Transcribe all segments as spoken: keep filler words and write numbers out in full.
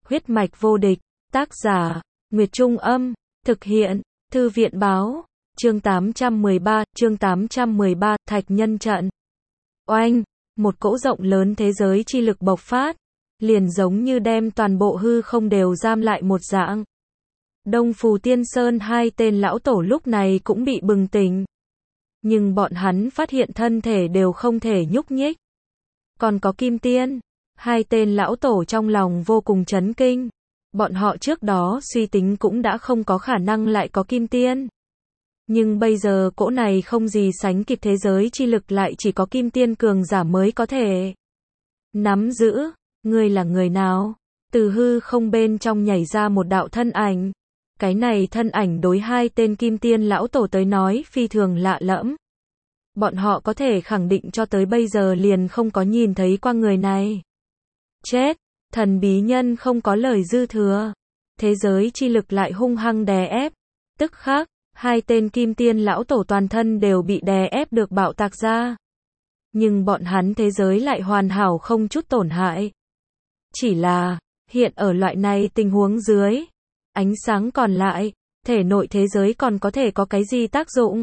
Huyết mạch vô địch, tác giả, Nguyệt Trung Âm, thực hiện, Thư viện Báo, chương tám trăm mười ba, chương tám trăm mười ba, Thạch Nhân Trận. Oanh, một cỗ rộng lớn thế giới chi lực bộc phát, liền giống như đem toàn bộ hư không đều giam lại một dạng. Đông Phù Tiên Sơn hai tên lão tổ lúc này cũng bị bừng tỉnh. Nhưng bọn hắn phát hiện thân thể đều không thể nhúc nhích. Còn có Kim Tiên, hai tên lão tổ trong lòng vô cùng chấn kinh. Bọn họ trước đó suy tính cũng đã không có khả năng lại có Kim Tiên. Nhưng bây giờ cỗ này không gì sánh kịp thế giới chi lực lại chỉ có Kim Tiên cường giả mới có thể nắm giữ. Ngươi là người nào? Từ hư không bên trong nhảy ra một đạo thân ảnh. Cái này thân ảnh đối hai tên Kim Tiên lão tổ tới nói phi thường lạ lẫm. Bọn họ có thể khẳng định cho tới bây giờ liền không có nhìn thấy qua người này. Chết, thần bí nhân không có lời dư thừa. Thế giới chi lực lại hung hăng đè ép. Tức khắc, hai tên Kim Tiên lão tổ toàn thân đều bị đè ép được bạo tạc ra. Nhưng bọn hắn thế giới lại hoàn hảo không chút tổn hại. Chỉ là, hiện ở loại này tình huống dưới, ánh sáng còn lại, thể nội thế giới còn có thể có cái gì tác dụng?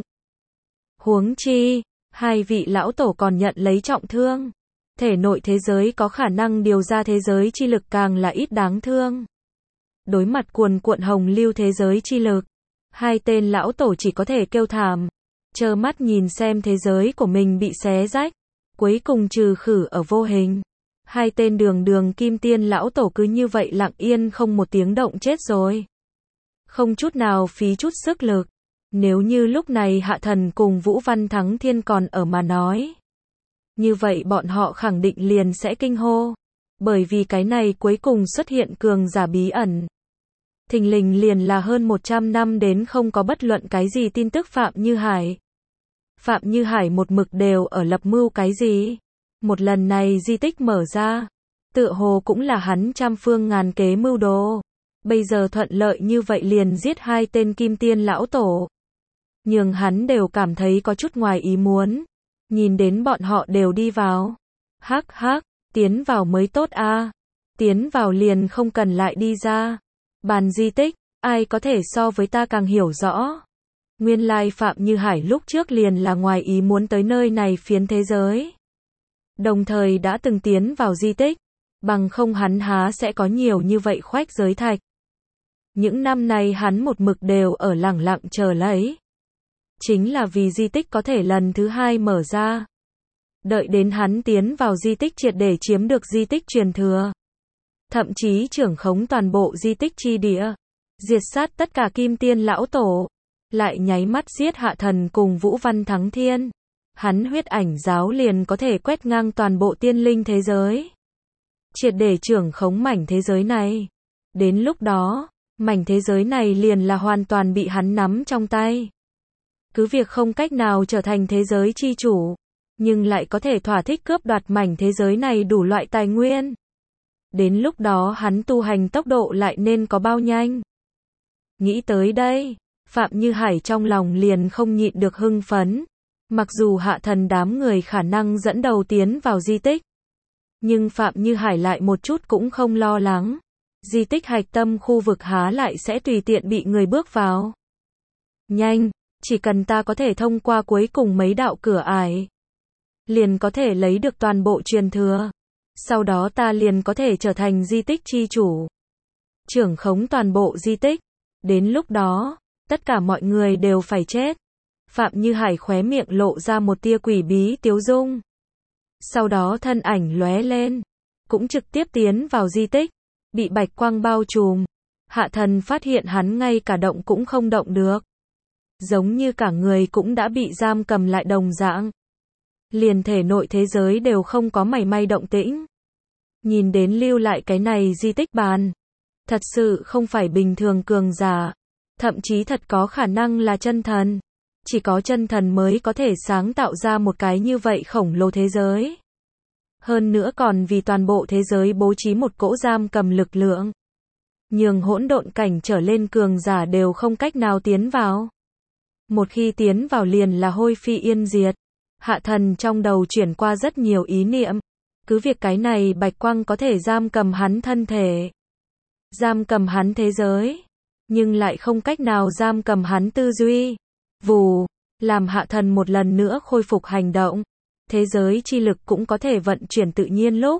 Huống chi, hai vị lão tổ còn nhận lấy trọng thương. Thể nội thế giới có khả năng điều ra thế giới chi lực càng là ít đáng thương. Đối mặt cuồn cuộn hồng lưu thế giới chi lực, hai tên lão tổ chỉ có thể kêu thảm, trơ mắt nhìn xem thế giới của mình bị xé rách, cuối cùng trừ khử ở vô hình. Hai tên đường đường Kim Tiên lão tổ cứ như vậy lặng yên không một tiếng động chết rồi. Không chút nào phí chút sức lực. Nếu như lúc này Hạ Thần cùng Vũ Văn Thắng Thiên còn ở mà nói, như vậy bọn họ khẳng định liền sẽ kinh hô. Bởi vì cái này cuối cùng xuất hiện cường giả bí ẩn. Thình lình liền là hơn một trăm năm đến không có bất luận cái gì tin tức Phạm Như Hải. Phạm Như Hải một mực đều ở lập mưu cái gì? Một lần này di tích mở ra, tựa hồ cũng là hắn trăm phương ngàn kế mưu đồ. Bây giờ thuận lợi như vậy liền giết hai tên Kim Tiên lão tổ. Nhưng hắn đều cảm thấy có chút ngoài ý muốn. Nhìn đến bọn họ đều đi vào. Hắc hắc, tiến vào mới tốt a. Tiến vào liền không cần lại đi ra. Bàn di tích, ai có thể so với ta càng hiểu rõ. Nguyên lai Phạm Như Hải lúc trước liền là ngoài ý muốn tới nơi này phiến thế giới. Đồng thời đã từng tiến vào di tích. Bằng không hắn há sẽ có nhiều như vậy khoách giới thạch. Những năm này hắn một mực đều ở lẳng lặng chờ lấy. Chính là vì di tích có thể lần thứ hai mở ra. Đợi đến hắn tiến vào di tích triệt để chiếm được di tích truyền thừa. Thậm chí trưởng khống toàn bộ di tích chi địa. Diệt sát tất cả Kim Tiên lão tổ. Lại nháy mắt giết Hạ Thần cùng Vũ Văn Thắng Thiên. Hắn huyết ảnh giáo liền có thể quét ngang toàn bộ tiên linh thế giới. Triệt để trưởng khống mảnh thế giới này. Đến lúc đó, mảnh thế giới này liền là hoàn toàn bị hắn nắm trong tay. Cứ việc không cách nào trở thành thế giới chi chủ, nhưng lại có thể thỏa thích cướp đoạt mảnh thế giới này đủ loại tài nguyên. Đến lúc đó hắn tu hành tốc độ lại nên có bao nhanh. Nghĩ tới đây, Phạm Như Hải trong lòng liền không nhịn được hưng phấn. Mặc dù Hạ Thần đám người khả năng dẫn đầu tiến vào di tích, nhưng Phạm Như Hải lại một chút cũng không lo lắng. Di tích hạch tâm khu vực há lại sẽ tùy tiện bị người bước vào. Nhanh, chỉ cần ta có thể thông qua cuối cùng mấy đạo cửa ải, liền có thể lấy được toàn bộ truyền thừa. Sau đó ta liền có thể trở thành di tích chi chủ. Trưởng khống toàn bộ di tích. Đến lúc đó, tất cả mọi người đều phải chết. Phạm Như Hải khóe miệng lộ ra một tia quỷ bí tiếu dung. Sau đó thân ảnh lóe lên, cũng trực tiếp tiến vào di tích, bị bạch quang bao trùm. Hạ Thần phát hiện hắn ngay cả động cũng không động được. Giống như cả người cũng đã bị giam cầm lại đồng dạng. Liền thể nội thế giới đều không có mảy may động tĩnh. Nhìn đến lưu lại cái này di tích bàn. Thật sự không phải bình thường cường giả. Thậm chí thật có khả năng là chân thần. Chỉ có chân thần mới có thể sáng tạo ra một cái như vậy khổng lồ thế giới. Hơn nữa còn vì toàn bộ thế giới bố trí một cỗ giam cầm lực lượng. Nhường hỗn độn cảnh trở lên cường giả đều không cách nào tiến vào. Một khi tiến vào liền là hôi phi yên diệt. Hạ Thần trong đầu chuyển qua rất nhiều ý niệm. Cứ việc cái này bạch quang có thể giam cầm hắn thân thể. giam cầm hắn thế giới, nhưng lại không cách nào giam cầm hắn tư duy. Vù, làm Hạ Thần một lần nữa khôi phục hành động, thế giới chi lực cũng có thể vận chuyển tự nhiên lúc.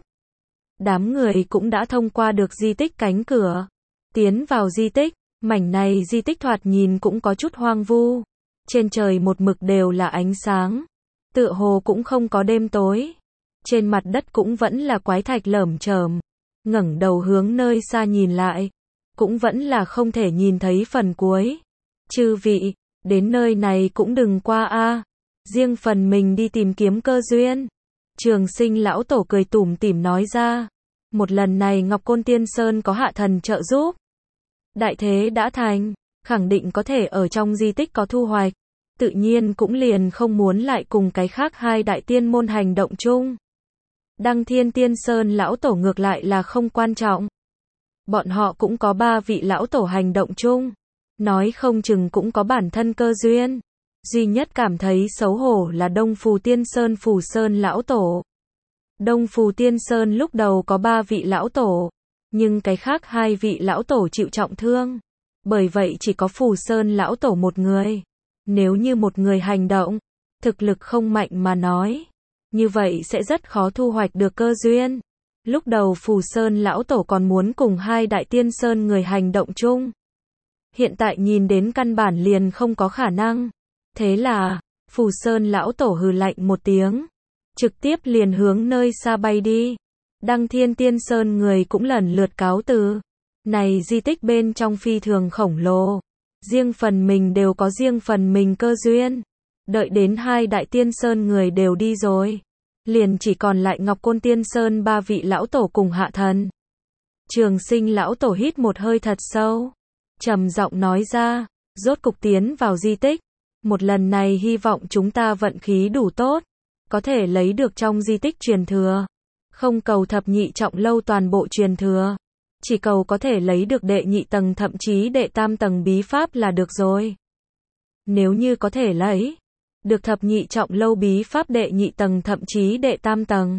Đám người cũng đã thông qua được di tích cánh cửa, tiến vào di tích, mảnh này di tích thoạt nhìn cũng có chút hoang vu. Trên trời một mực đều là ánh sáng, tựa hồ cũng không có đêm tối. Trên mặt đất cũng vẫn là quái thạch lởm chởm, ngẩng đầu hướng nơi xa nhìn lại, cũng vẫn là không thể nhìn thấy phần cuối. Chư vị, đến nơi này cũng đừng qua a, riêng phần mình đi tìm kiếm cơ duyên. Trường Sinh lão tổ cười tủm tỉm nói ra, một lần này Ngọc Côn Tiên Sơn có Hạ Thần trợ giúp, đại thế đã thành, khẳng định có thể ở trong di tích có thu hoạch, tự nhiên cũng liền không muốn lại cùng cái khác hai đại tiên môn hành động chung. Đăng Thiên Tiên Sơn lão tổ ngược lại là không quan trọng, bọn họ cũng có ba vị lão tổ hành động chung, nói không chừng cũng có bản thân cơ duyên. Duy nhất cảm thấy xấu hổ là Đông Phù Tiên Sơn Phù Sơn lão tổ. Đông Phù Tiên Sơn lúc đầu có ba vị lão tổ, nhưng cái khác hai vị lão tổ chịu trọng thương, bởi vậy chỉ có Phù Sơn lão tổ một người. Nếu như một người hành động, thực lực không mạnh mà nói, như vậy sẽ rất khó thu hoạch được cơ duyên. Lúc đầu Phù Sơn lão tổ còn muốn cùng hai đại tiên sơn người hành động chung, hiện tại nhìn đến căn bản liền không có khả năng. Thế là, Phù Sơn lão tổ hừ lạnh một tiếng, trực tiếp liền hướng nơi xa bay đi. Đăng Thiên Tiên Sơn người cũng lần lượt cáo từ. Này di tích bên trong phi thường khổng lồ, riêng phần mình đều có riêng phần mình cơ duyên. Đợi đến hai đại tiên sơn người đều đi rồi, liền chỉ còn lại Ngọc Côn Tiên Sơn ba vị lão tổ cùng Hạ Thần. Trường Sinh lão tổ hít một hơi thật sâu, trầm giọng nói ra, rốt cục tiến vào di tích. Một lần này hy vọng chúng ta vận khí đủ tốt, có thể lấy được trong di tích truyền thừa. Không cầu thập nhị trọng lâu toàn bộ truyền thừa, chỉ cầu có thể lấy được đệ nhị tầng thậm chí đệ tam tầng bí pháp là được rồi. Nếu như có thể lấy được thập nhị trọng lâu bí pháp đệ nhị tầng thậm chí đệ tam tầng,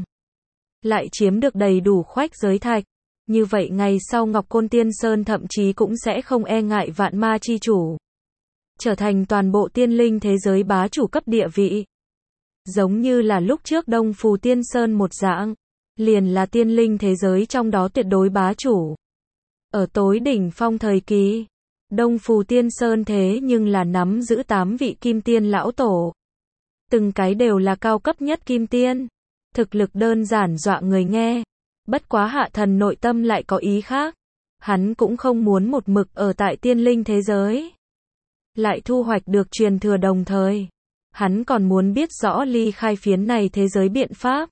lại chiếm được đầy đủ khoách giới thạch, như vậy ngày sau Ngọc Côn Tiên Sơn thậm chí cũng sẽ không e ngại vạn ma chi chủ, trở thành toàn bộ tiên linh thế giới bá chủ cấp địa vị. Giống như là lúc trước Đông Phù Tiên Sơn một dạng, liền là tiên linh thế giới trong đó tuyệt đối bá chủ. Ở tối đỉnh phong thời kỳ, Đông Phù Tiên Sơn thế nhưng là nắm giữ tám vị kim tiên lão tổ. Từng cái đều là cao cấp nhất kim tiên, thực lực đơn giản dọa người nghe. Bất quá Hạ Thần nội tâm lại có ý khác, hắn cũng không muốn một mực ở tại tiên linh thế giới, lại thu hoạch được truyền thừa đồng thời, hắn còn muốn biết rõ ly khai phiến này thế giới biện pháp.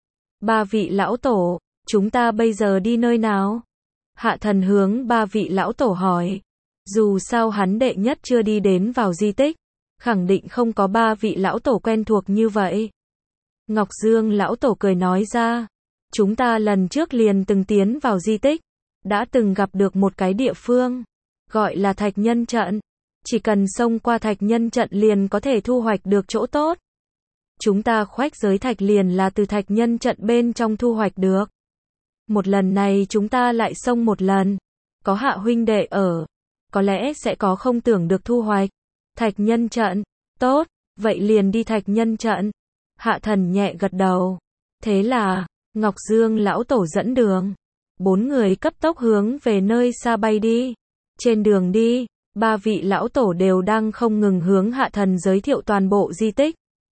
Ba vị lão tổ, chúng ta bây giờ đi nơi nào? Hạ Thần hướng ba vị lão tổ hỏi. Dù sao hắn đệ nhất chưa đi đến vào di tích, khẳng định không có ba vị lão tổ quen thuộc như vậy. Ngọc Dương lão tổ cười nói ra, chúng ta lần trước liền từng tiến vào di tích, đã từng gặp được một cái địa phương, gọi là Thạch Nhân Trận. Chỉ cần xông qua Thạch Nhân Trận liền có thể thu hoạch được chỗ tốt. Chúng ta khoách giới thạch liền là từ Thạch Nhân Trận bên trong thu hoạch được. Một lần này chúng ta lại xông một lần, có Hạ huynh đệ ở, có lẽ sẽ có không tưởng được thu hoạch. Thạch Nhân Trận, tốt, vậy liền đi Thạch Nhân Trận. Hạ Thần nhẹ gật đầu. Thế là, Ngọc Dương lão tổ dẫn đường, bốn người cấp tốc hướng về nơi xa bay đi. Trên đường đi, ba vị lão tổ đều đang không ngừng hướng Hạ Thần giới thiệu toàn bộ di tích.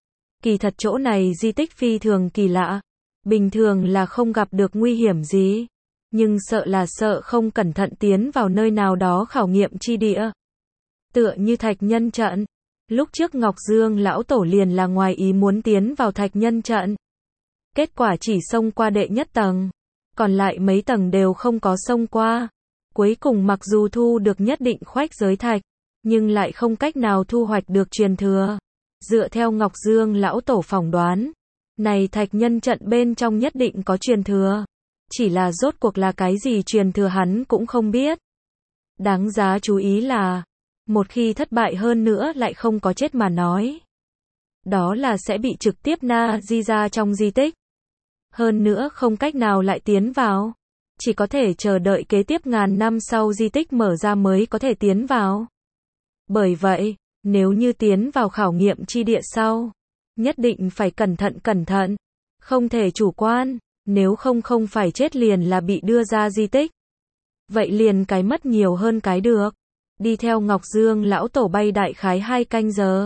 Kỳ thật chỗ này di tích phi thường kỳ lạ, bình thường là không gặp được nguy hiểm gì, nhưng sợ là sợ không cẩn thận tiến vào nơi nào đó khảo nghiệm chi địa. Tựa như Thạch Nhân Trận, lúc trước Ngọc Dương lão tổ liền là ngoài ý muốn tiến vào Thạch Nhân Trận. Kết quả chỉ xông qua đệ nhất tầng, còn lại mấy tầng đều không có xông qua. Cuối cùng mặc dù thu được nhất định khoách giới thạch, nhưng lại không cách nào thu hoạch được truyền thừa. Dựa theo Ngọc Dương lão tổ phỏng đoán, này Thạch Nhân Trận bên trong nhất định có truyền thừa, chỉ là rốt cuộc là cái gì truyền thừa hắn cũng không biết. Đáng giá chú ý là, một khi thất bại hơn nữa lại không có chết mà nói, đó là sẽ bị trực tiếp na di ra trong di tích, hơn nữa không cách nào lại tiến vào. chỉ có thể chờ đợi kế tiếp ngàn năm sau di tích mở ra mới có thể tiến vào. Bởi vậy, nếu như tiến vào khảo nghiệm chi địa sau, nhất định phải cẩn thận cẩn thận, không thể chủ quan, nếu không không phải chết liền là bị đưa ra di tích. Vậy liền cái mất nhiều hơn cái được. Đi theo Ngọc Dương lão tổ bay đại khái hai canh giờ.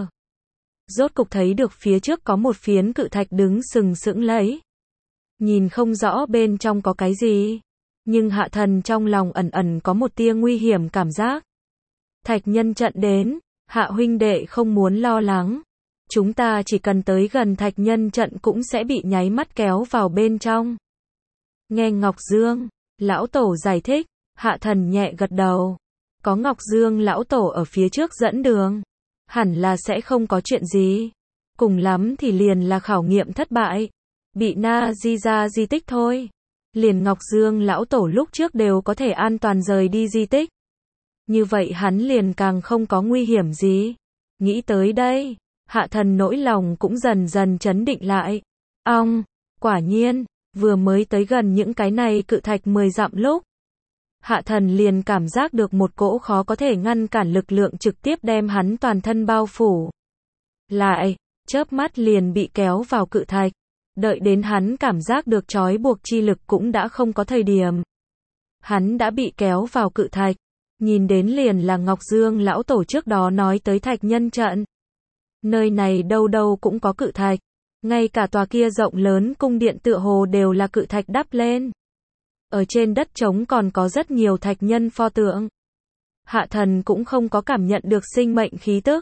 Rốt cục thấy được phía trước có một phiến cự thạch đứng sừng sững lấy. Nhìn không rõ bên trong có cái gì, nhưng Hạ Thần trong lòng ẩn ẩn có một tia nguy hiểm cảm giác. Thạch nhân trận đến, Hạ huynh đệ không muốn lo lắng. Chúng ta chỉ cần tới gần thạch nhân trận cũng sẽ bị nháy mắt kéo vào bên trong. Nghe Ngọc Dương lão tổ giải thích, Hạ Thần nhẹ gật đầu. Có Ngọc Dương lão tổ ở phía trước dẫn đường, hẳn là sẽ không có chuyện gì. Cùng lắm thì liền là khảo nghiệm thất bại, bị na di ra di tích thôi. Liền Ngọc Dương lão tổ lúc trước đều có thể an toàn rời đi di tích. Như vậy hắn liền càng không có nguy hiểm gì. Nghĩ tới đây, Hạ Thần nỗi lòng cũng dần dần trấn định lại. Ong, quả nhiên, vừa mới tới gần những cái này cự thạch mười dặm lúc, Hạ Thần liền cảm giác được một cỗ khó có thể ngăn cản lực lượng trực tiếp đem hắn toàn thân bao phủ. Lại, chớp mắt liền bị kéo vào cự thạch. Đợi đến hắn cảm giác được trói buộc chi lực cũng đã không có thời điểm. Hắn đã bị kéo vào cự thạch. Nhìn đến liền là Ngọc Dương lão tổ trước đó nói tới thạch nhân trận. Nơi này đâu đâu cũng có cự thạch. Ngay cả tòa kia rộng lớn cung điện tựa hồ đều là cự thạch đắp lên. Ở trên đất trống còn có rất nhiều thạch nhân pho tượng. Hạ Thần cũng không có cảm nhận được sinh mệnh khí tức.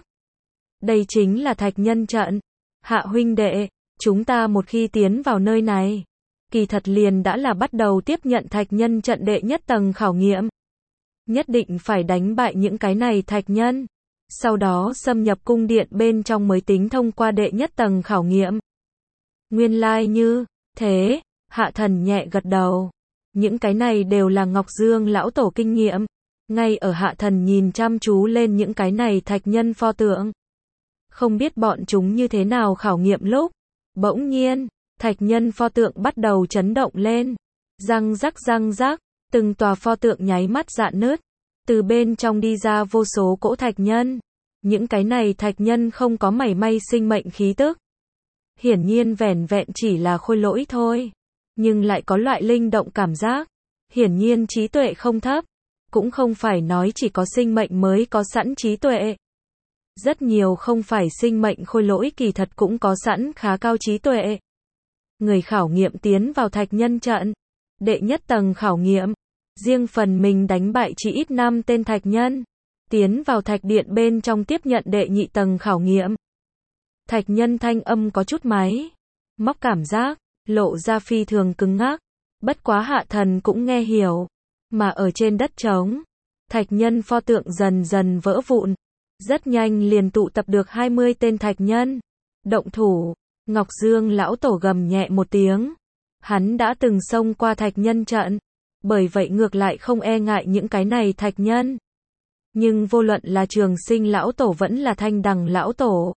Đây chính là thạch nhân trận. Hạ huynh đệ, chúng ta một khi tiến vào nơi này, kỳ thật liền đã là bắt đầu tiếp nhận thạch nhân trận đệ nhất tầng khảo nghiệm. Nhất định phải đánh bại những cái này thạch nhân. Sau đó xâm nhập cung điện bên trong mới tính thông qua đệ nhất tầng khảo nghiệm. Nguyên lai like như thế, Hạ Thần nhẹ gật đầu. Những cái này đều là Ngọc Dương lão tổ kinh nghiệm. Ngay ở Hạ Thần nhìn chăm chú lên những cái này thạch nhân pho tượng. Không biết bọn chúng như thế nào khảo nghiệm lúc. Bỗng nhiên, thạch nhân pho tượng bắt đầu chấn động lên. Răng rắc răng rắc, từng tòa pho tượng nháy mắt rạn nứt. Từ bên trong đi ra vô số cỗ thạch nhân. Những cái này thạch nhân không có mảy may sinh mệnh khí tức. Hiển nhiên vẻn vẹn chỉ là khôi lỗi thôi. Nhưng lại có loại linh động cảm giác. Hiển nhiên trí tuệ không thấp. Cũng không phải nói chỉ có sinh mệnh mới có sẵn trí tuệ. Rất nhiều không phải sinh mệnh khôi lỗi kỳ thật cũng có sẵn khá cao trí tuệ. Người khảo nghiệm tiến vào thạch nhân trận. Đệ nhất tầng khảo nghiệm. Riêng phần mình đánh bại chỉ ít năm tên thạch nhân. Tiến vào thạch điện bên trong tiếp nhận đệ nhị tầng khảo nghiệm. Thạch nhân thanh âm có chút máy móc cảm giác, lộ ra phi thường cứng ngắc. Bất quá Hạ Thần cũng nghe hiểu. Mà ở trên đất trống, thạch nhân pho tượng dần dần vỡ vụn. Rất nhanh liền tụ tập được hai mươi tên thạch nhân. Động thủ, Ngọc Dương lão tổ gầm nhẹ một tiếng. Hắn đã từng xông qua thạch nhân trận. Bởi vậy ngược lại không e ngại những cái này thạch nhân. Nhưng vô luận là Trường Sinh lão tổ vẫn là Thanh Đằng lão tổ,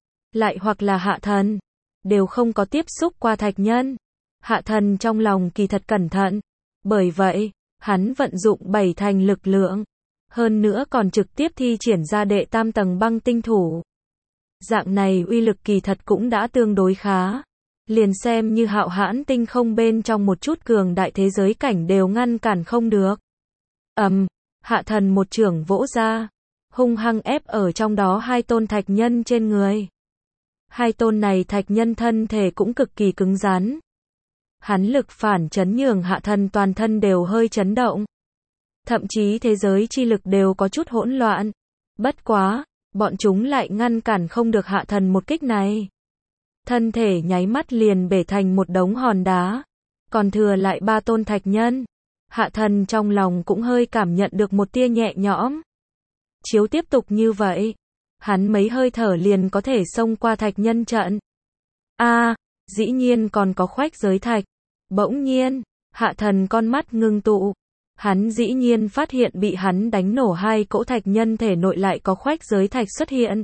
lại hoặc là Hạ Thần, đều không có tiếp xúc qua thạch nhân. Hạ Thần trong lòng kỳ thật cẩn thận. Bởi vậy, hắn vận dụng bảy thành lực lượng. Hơn nữa còn trực tiếp thi triển ra đệ tam tầng băng tinh thủ. Dạng này uy lực kỳ thật cũng đã tương đối khá. Liền xem như Hạo Hãn tinh không bên trong một chút cường đại thế giới cảnh đều ngăn cản không được. Ầm, um, Hạ Thần một chưởng vỗ ra, hung hăng ép ở trong đó hai tôn thạch nhân trên người. Hai tôn này thạch nhân thân thể cũng cực kỳ cứng rắn. Hắn lực phản chấn nhường Hạ Thần toàn thân đều hơi chấn động. Thậm chí thế giới chi lực đều có chút hỗn loạn. Bất quá, bọn chúng lại ngăn cản không được Hạ Thần một kích này. Thân thể nháy mắt liền bể thành một đống hòn đá. Còn thừa lại ba tôn thạch nhân. Hạ Thần trong lòng cũng hơi cảm nhận được một tia nhẹ nhõm. Chiếu tiếp tục như vậy, hắn mấy hơi thở liền có thể xông qua thạch nhân trận. A, à, dĩ nhiên còn có khoách giới thạch. Bỗng nhiên, Hạ Thần con mắt ngưng tụ. Hắn dĩ nhiên phát hiện bị hắn đánh nổ hai cỗ thạch nhân thể nội lại có khoách giới thạch xuất hiện.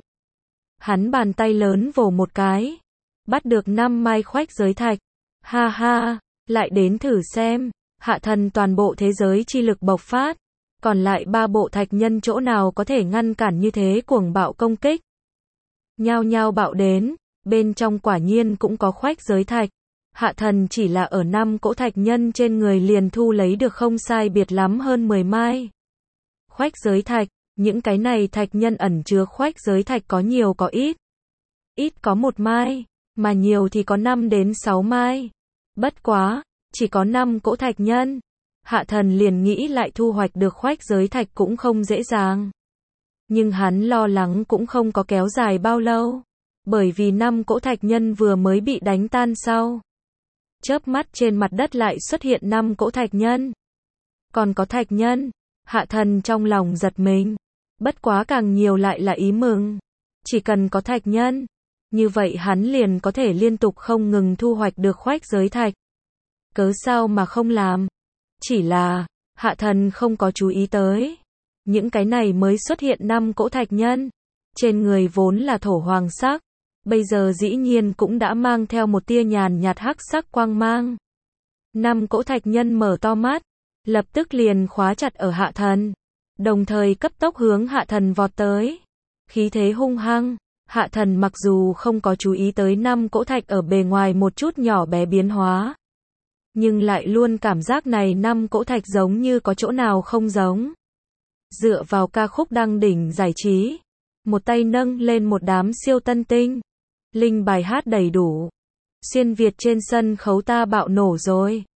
Hắn bàn tay lớn vồ một cái, bắt được năm mai khoách giới thạch. Ha ha, lại đến thử xem. Hạ thần toàn bộ thế giới chi lực bộc phát, còn lại ba bộ thạch nhân chỗ nào có thể ngăn cản như thế cuồng bạo công kích. Nhao nhao bạo đến, bên trong quả nhiên cũng có khoách giới thạch. Hạ thần chỉ là ở năm cỗ thạch nhân trên người liền thu lấy được không sai biệt lắm hơn mười mai. Khoách giới thạch, những cái này thạch nhân ẩn chứa khoách giới thạch có nhiều có ít. Ít có một mai, mà nhiều thì có năm đến sáu mai. Bất quá, chỉ có năm cỗ thạch nhân. Hạ thần liền nghĩ lại thu hoạch được khoách giới thạch cũng không dễ dàng. Nhưng hắn lo lắng cũng không có kéo dài bao lâu. Bởi vì năm cỗ thạch nhân vừa mới bị đánh tan sau. Chớp mắt trên mặt đất lại xuất hiện năm cỗ thạch nhân. Còn có thạch nhân, hạ thần trong lòng giật mình. Bất quá càng nhiều lại là ý mừng. Chỉ cần có thạch nhân, như vậy hắn liền có thể liên tục không ngừng thu hoạch được khoách giới thạch. Cớ sao mà không làm? Chỉ là, hạ thần không có chú ý tới. Những cái này mới xuất hiện năm cỗ thạch nhân. Trên người vốn là thổ hoàng sắc. Bây giờ dĩ nhiên cũng đã mang theo một tia nhàn nhạt hắc sắc quang mang. Năm cỗ thạch nhân mở to mắt. Lập tức liền khóa chặt ở hạ thần. Đồng thời cấp tốc hướng hạ thần vọt tới. Khí thế hung hăng. Hạ thần mặc dù không có chú ý tới năm cỗ thạch ở bề ngoài một chút nhỏ bé biến hóa. Nhưng lại luôn cảm giác này năm cỗ thạch giống như có chỗ nào không giống. Dựa vào ca khúc đăng đỉnh giải trí. Một tay nâng lên một đám siêu tân tinh. Linh bài hát đầy đủ. Xuyên Việt trên sân khấu ta bạo nổ rồi.